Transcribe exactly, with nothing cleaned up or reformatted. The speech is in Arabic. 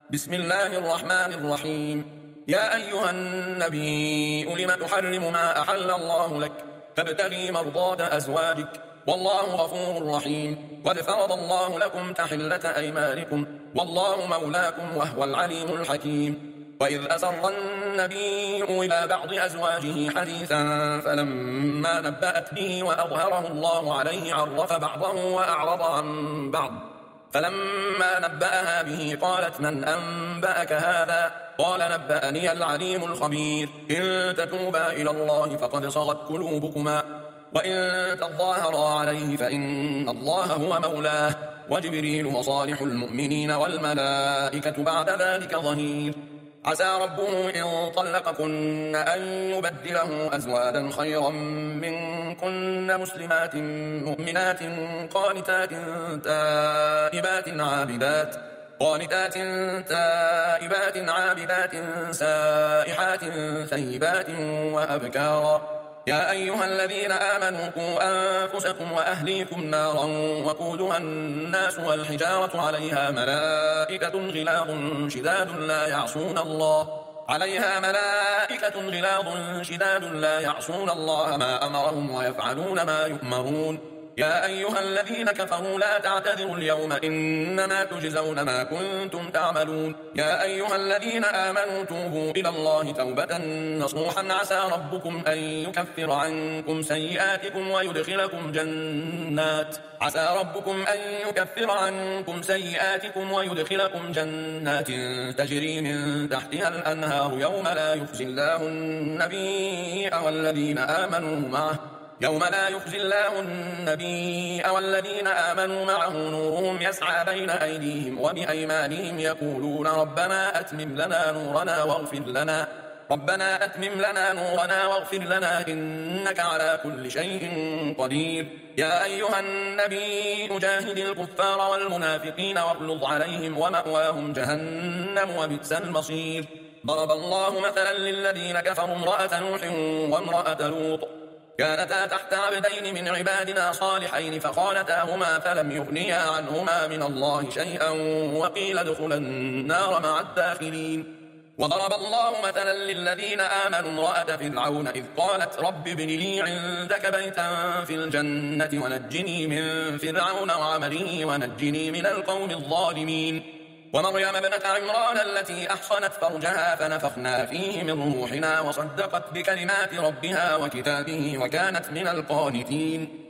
بسم الله الرحمن الرحيم. يا أيها النبي لم تحرم ما أحل الله لك تبتغي مرضات أزواجك والله غفور رحيم. قد فرض الله لكم تحلة أيمانكم والله مولاكم وهو العليم الحكيم. وإذ أسر النبي إلى بعض أزواجه حديثا فلما نبأت به وأظهره الله عليه عرف بعضه وأعرض عن بعض فلما نبأها به قالت من أنبأك هذا؟ قال نبأني العليم الخبير. إن تتوبا إلى الله فقد صغت قلوبكما وإن تظاهرا عليه فإن الله هو مولاه وجبريل وصالح المؤمنين والملائكة بعد ذلك ظهير. عسى ربه إن طلقكن أن يبدله أزواجا خيرا منكن مسلمات مؤمنات قانتات تائبات عابدات قانتات تائبات عابدات سائحات ثيبات وأبكارا. يا أيها الذين آمنوا قوا أنفسكم وأهليكم نارا وقودها الناس والحجارة عليها ملائكة غلاظ شداد لا يعصون الله عليها ملائكة غلاظ شداد لا يعصون الله ما أمرهم ويفعلون ما يؤمرون. يا أيها الذين كفروا لا تعتذروا اليوم إنما تجزون ما كنتم تعملون. يا أيها الذين آمنوا توبوا إلى الله توبة نصوحا عسى ربكم أن يكفر عنكم سيئاتكم ويدخلكم جنات عسى ربكم أن يكفر عنكم سيئاتكم ويدخلكم جنات تجري من تحتها الأنهار يوم لا يخزي الله النبي والذين آمنوا معه يوم لا يخزي الله النبي والذين آمنوا معه نورهم يسعى بين أيديهم وبأيمانهم يقولون ربنا أتمم لنا نورنا واغفر لنا ربنا أتمم لنا نورنا واغفر لنا إنك على كل شيء قدير. يا أيها النبي أجاهد الكفار والمنافقين واغلظ عليهم ومأواهم جهنم وبئس المصير. ضرب الله مثلا للذين كفروا امرأة نوح وامرأة لوط كانتا تحت عبدين من عبادنا صالحين فخانتاهما فلم يغنيا عنهما من الله شيئا وقيل ادخلا النار مع الداخلين. وضرب الله مثلا للذين آمنوا امرأة فرعون إذ قالت رب ابن لي عندك بيتا في الجنة ونجني من فرعون وعمله ونجني من القوم الظالمين. ومريم ابنة عمران التي أحصنت فرجها فنفخنا فيه من روحنا وصدقت بكلمات ربها وكتابه وكانت من القانتين.